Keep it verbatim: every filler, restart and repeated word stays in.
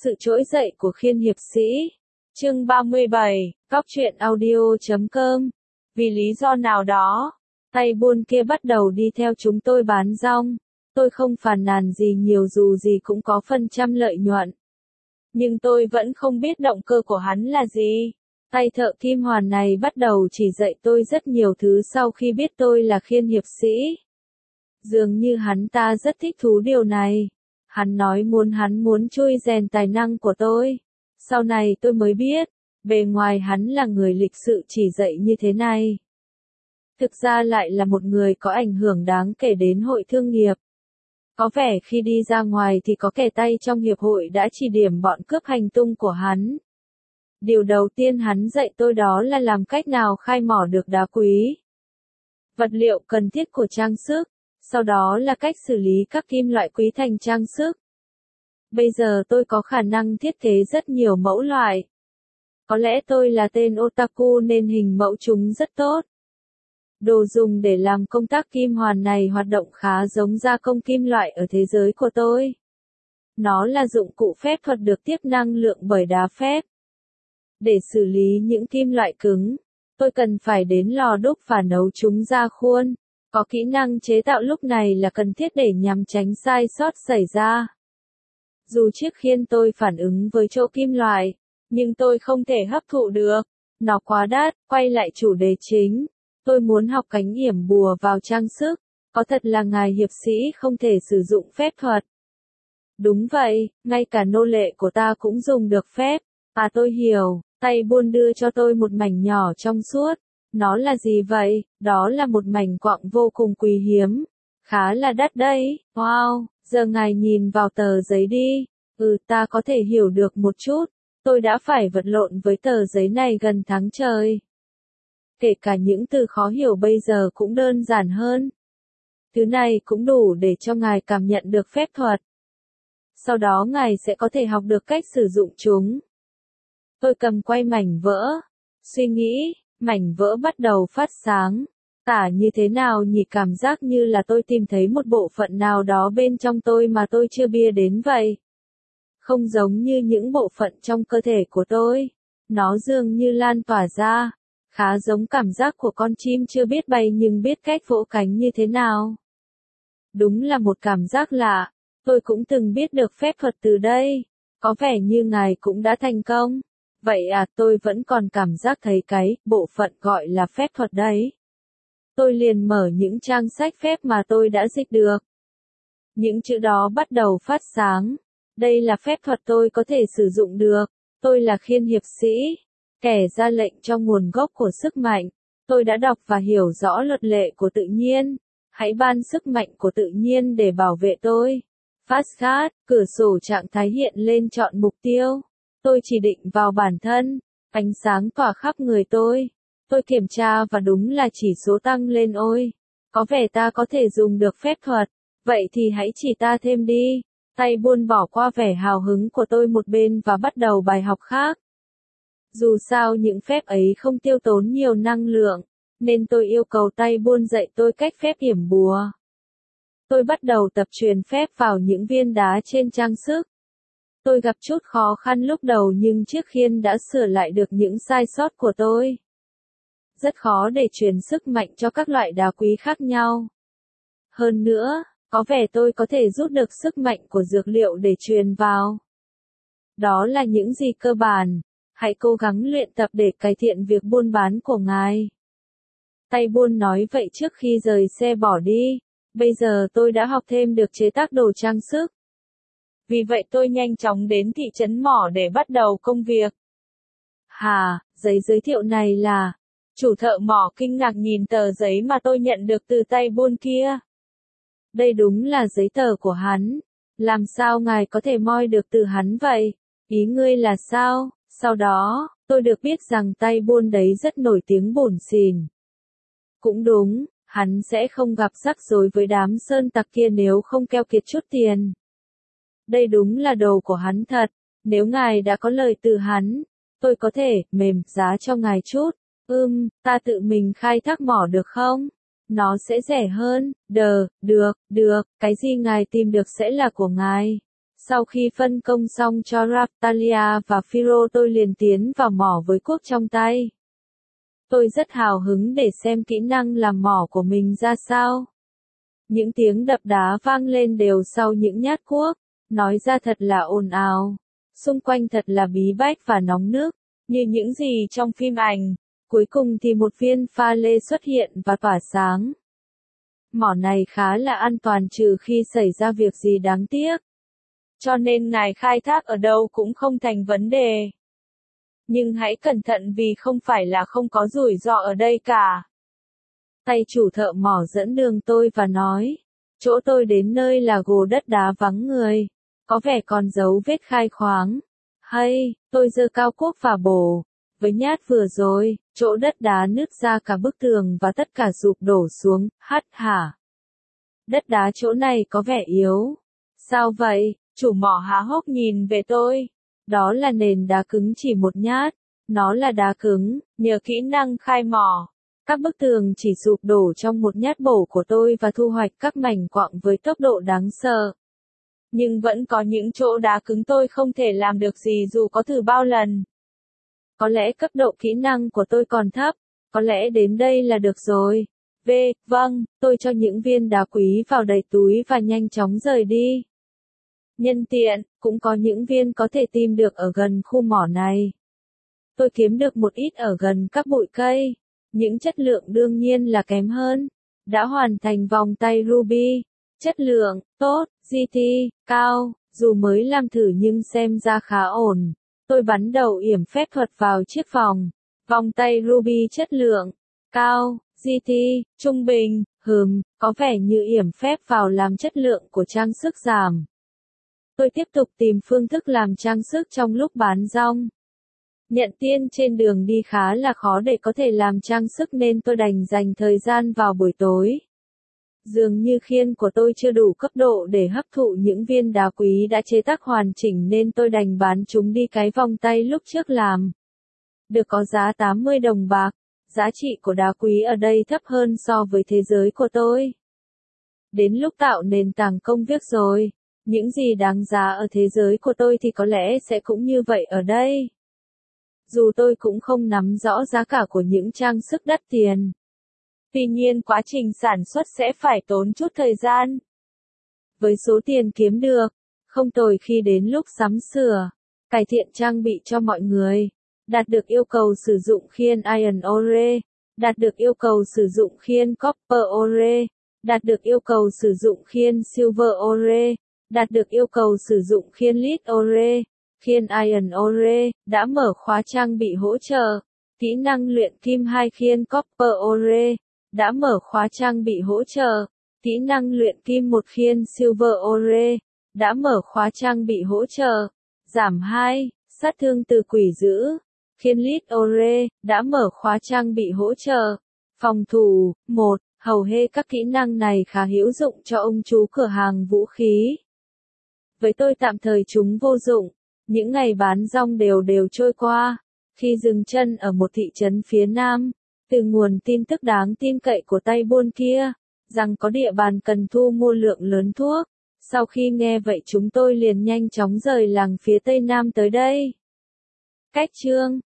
Sự trỗi dậy của Khiên hiệp sĩ. Chương ba mươi bảy, Cóc truyện audio chấm com. Vì lý do nào đó, tay buôn kia bắt đầu đi theo chúng tôi bán rong. Tôi không phàn nàn gì nhiều dù gì cũng có phần trăm lợi nhuận. Nhưng tôi vẫn không biết động cơ của hắn là gì. Tay thợ kim hoàn này bắt đầu chỉ dạy tôi rất nhiều thứ sau khi biết tôi là Khiên hiệp sĩ. Dường như hắn ta rất thích thú điều này. Hắn nói muốn hắn muốn chui rèn tài năng của tôi. Sau này tôi mới biết, bề ngoài hắn là người lịch sự chỉ dạy như thế này. Thực ra lại là một người có ảnh hưởng đáng kể đến hội thương nghiệp. Có vẻ khi đi ra ngoài thì có kẻ tay trong hiệp hội đã chỉ điểm bọn cướp hành tung của hắn. Điều đầu tiên hắn dạy tôi đó là làm cách nào khai mỏ được đá quý. Vật liệu cần thiết của trang sức. Sau đó là cách xử lý các kim loại quý thành trang sức. Bây giờ tôi có khả năng thiết kế rất nhiều mẫu loại. Có lẽ tôi là tên otaku nên hình mẫu chúng rất tốt. Đồ dùng để làm công tác kim hoàn này hoạt động khá giống gia công kim loại ở thế giới của tôi. Nó là dụng cụ phép thuật được tiếp năng lượng bởi đá phép. Để xử lý những kim loại cứng, tôi cần phải đến lò đúc và nấu chúng ra khuôn. Có kỹ năng chế tạo lúc này là cần thiết để nhằm tránh sai sót xảy ra. Dù chiếc khiên tôi phản ứng với chỗ kim loại, nhưng tôi không thể hấp thụ được. Nó quá đắt. Quay lại chủ đề chính. Tôi muốn học cánh yểm bùa vào trang sức. Có thật là ngài hiệp sĩ không thể sử dụng phép thuật? Đúng vậy, ngay cả nô lệ của ta cũng dùng được phép. À tôi hiểu. Tay buôn đưa cho tôi một mảnh nhỏ trong suốt. Nó là gì vậy? Đó là một mảnh quặng vô cùng quý hiếm. Khá là đắt đấy. Wow, giờ ngài nhìn vào tờ giấy đi. Ừ, ta có thể hiểu được một chút. Tôi đã phải vật lộn với tờ giấy này gần tháng trời. Kể cả những từ khó hiểu bây giờ cũng đơn giản hơn. Thứ này cũng đủ để cho ngài cảm nhận được phép thuật. Sau đó ngài sẽ có thể học được cách sử dụng chúng. Tôi cầm quay mảnh vỡ. Suy nghĩ. Mảnh vỡ bắt đầu phát sáng. Tả như thế nào nhỉ, cảm giác như là tôi tìm thấy một bộ phận nào đó bên trong tôi mà tôi chưa biết đến vậy. Không giống như những bộ phận trong cơ thể của tôi. Nó dường như lan tỏa ra. Khá giống cảm giác của con chim chưa biết bay nhưng biết cách vỗ cánh như thế nào. Đúng là một cảm giác lạ. Tôi cũng từng biết được phép thuật từ đây. Có vẻ như ngài cũng đã thành công. Vậy à, tôi vẫn còn cảm giác thấy cái bộ phận gọi là phép thuật đấy. Tôi liền mở những trang sách phép mà tôi đã dịch được. Những chữ đó bắt đầu phát sáng. Đây là phép thuật tôi có thể sử dụng được. Tôi là Khiên hiệp sĩ, kẻ ra lệnh cho nguồn gốc của sức mạnh. Tôi đã đọc và hiểu rõ luật lệ của tự nhiên. Hãy ban sức mạnh của tự nhiên để bảo vệ tôi. Fastcard, cửa sổ trạng thái hiện lên chọn mục tiêu. Tôi chỉ định vào bản thân, ánh sáng tỏa khắp người tôi. Tôi kiểm tra và đúng là chỉ số tăng lên ôi. Có vẻ ta có thể dùng được phép thuật, vậy thì hãy chỉ ta thêm đi. Tay buôn bỏ qua vẻ hào hứng của tôi một bên và bắt đầu bài học khác. Dù sao những phép ấy không tiêu tốn nhiều năng lượng, nên tôi yêu cầu tay buôn dạy tôi cách phép yểm bùa. Tôi bắt đầu tập truyền phép vào những viên đá trên trang sức. Tôi gặp chút khó khăn lúc đầu nhưng chiếc khiên đã sửa lại được những sai sót của tôi. Rất khó để truyền sức mạnh cho các loại đá quý khác nhau. Hơn nữa, có vẻ tôi có thể rút được sức mạnh của dược liệu để truyền vào. Đó là những gì cơ bản. Hãy cố gắng luyện tập để cải thiện việc buôn bán của ngài. Tay buôn nói vậy trước khi rời xe bỏ đi. Bây giờ tôi đã học thêm được chế tác đồ trang sức. Vì vậy tôi nhanh chóng đến thị trấn mỏ để bắt đầu công việc. Hà, giấy giới thiệu này là... Chủ thợ mỏ kinh ngạc nhìn tờ giấy mà tôi nhận được từ tay buôn kia. Đây đúng là giấy tờ của hắn. Làm sao ngài có thể moi được từ hắn vậy? Ý ngươi là sao? Sau đó, tôi được biết rằng tay buôn đấy rất nổi tiếng bủn xỉn. Cũng đúng, hắn sẽ không gặp rắc rối với đám sơn tặc kia nếu không keo kiệt chút tiền. Đây đúng là đồ của hắn thật. Nếu ngài đã có lời từ hắn, tôi có thể mềm giá cho ngài chút. Ừm, ta tự mình khai thác mỏ được không? Nó sẽ rẻ hơn. Đờ, được, được, cái gì ngài tìm được sẽ là của ngài. Sau khi phân công xong cho Raptalia và Phiro tôi liền tiến vào mỏ với cuốc trong tay. Tôi rất hào hứng để xem kỹ năng làm mỏ của mình ra sao. Những tiếng đập đá vang lên đều sau những nhát cuốc, nói ra thật là ồn ào. Xung quanh thật là bí bách và nóng nức, như những gì trong phim ảnh. Cuối cùng thì một viên pha lê xuất hiện và tỏa sáng. Mỏ này khá là an toàn trừ khi xảy ra việc gì đáng tiếc. Cho nên ngài khai thác ở đâu cũng không thành vấn đề. Nhưng hãy cẩn thận vì không phải là không có rủi ro ở đây cả. Tay chủ thợ mỏ dẫn đường tôi và nói, chỗ tôi đến nơi là gồ đất đá vắng người, có vẻ còn dấu vết khai khoáng. Hay, tôi giơ cao cuốc và bổ. Với nhát vừa rồi, chỗ đất đá nứt ra cả bức tường và tất cả sụp đổ xuống, hắt hả. Đất đá chỗ này có vẻ yếu. Sao vậy? Chủ mỏ há hốc nhìn về tôi. Đó là nền đá cứng chỉ một nhát. Nó là đá cứng, nhờ kỹ năng khai mỏ. Các bức tường chỉ sụp đổ trong một nhát bổ của tôi và thu hoạch các mảnh quặng với tốc độ đáng sợ. Nhưng vẫn có những chỗ đá cứng tôi không thể làm được gì dù có thử bao lần. Có lẽ cấp độ kỹ năng của tôi còn thấp, có lẽ đến đây là được rồi. V, vâng, tôi cho những viên đá quý vào đầy túi và nhanh chóng rời đi. Nhân tiện, cũng có những viên có thể tìm được ở gần khu mỏ này. Tôi kiếm được một ít ở gần các bụi cây, những chất lượng đương nhiên là kém hơn. Đã hoàn thành vòng tay ruby, chất lượng, tốt, giê tê, cao, dù mới làm thử nhưng xem ra khá ổn. Tôi bắn đầu yểm phép thuật vào chiếc vòng. Vòng tay ruby chất lượng, cao, giê tê, trung bình, hừm, có vẻ như yểm phép vào làm chất lượng của trang sức giảm. Tôi tiếp tục tìm phương thức làm trang sức trong lúc bán rong. Nhận tiền trên đường đi khá là khó để có thể làm trang sức nên tôi đành dành thời gian vào buổi tối. Dường như khiên của tôi chưa đủ cấp độ để hấp thụ những viên đá quý đã chế tác hoàn chỉnh nên tôi đành bán chúng đi cái vòng tay lúc trước làm. Được có giá tám mươi đồng bạc, giá trị của đá quý ở đây thấp hơn so với thế giới của tôi. Đến lúc tạo nền tảng công việc rồi, những gì đáng giá ở thế giới của tôi thì có lẽ sẽ cũng như vậy ở đây. Dù tôi cũng không nắm rõ giá cả của những trang sức đắt tiền. Tuy nhiên quá trình sản xuất sẽ phải tốn chút thời gian. Với số tiền kiếm được, không tồi khi đến lúc sắm sửa, cải thiện trang bị cho mọi người, đạt được yêu cầu sử dụng khiên Iron Ore, đạt được yêu cầu sử dụng khiên Copper Ore, đạt được yêu cầu sử dụng khiên Silver Ore, đạt được yêu cầu sử dụng khiên Lead Ore, khiên Iron Ore, đã mở khóa trang bị hỗ trợ, kỹ năng luyện kim hai khiên Copper Ore, đã mở khóa trang bị hỗ trợ, kỹ năng luyện kim một khiên Silver Ore, đã mở khóa trang bị hỗ trợ, giảm hai, sát thương từ quỷ dữ, khiên Lead Ore, đã mở khóa trang bị hỗ trợ, phòng thủ, một, hầu hết các kỹ năng này khá hữu dụng cho ông chú cửa hàng vũ khí. Với tôi tạm thời chúng vô dụng, những ngày bán rong đều đều trôi qua, khi dừng chân ở một thị trấn phía nam. Từ nguồn tin tức đáng tin cậy của tay buôn kia, rằng có địa bàn cần thu mua lượng lớn thuốc. Sau khi nghe vậy chúng tôi liền nhanh chóng rời làng phía tây nam tới đây. Cách chương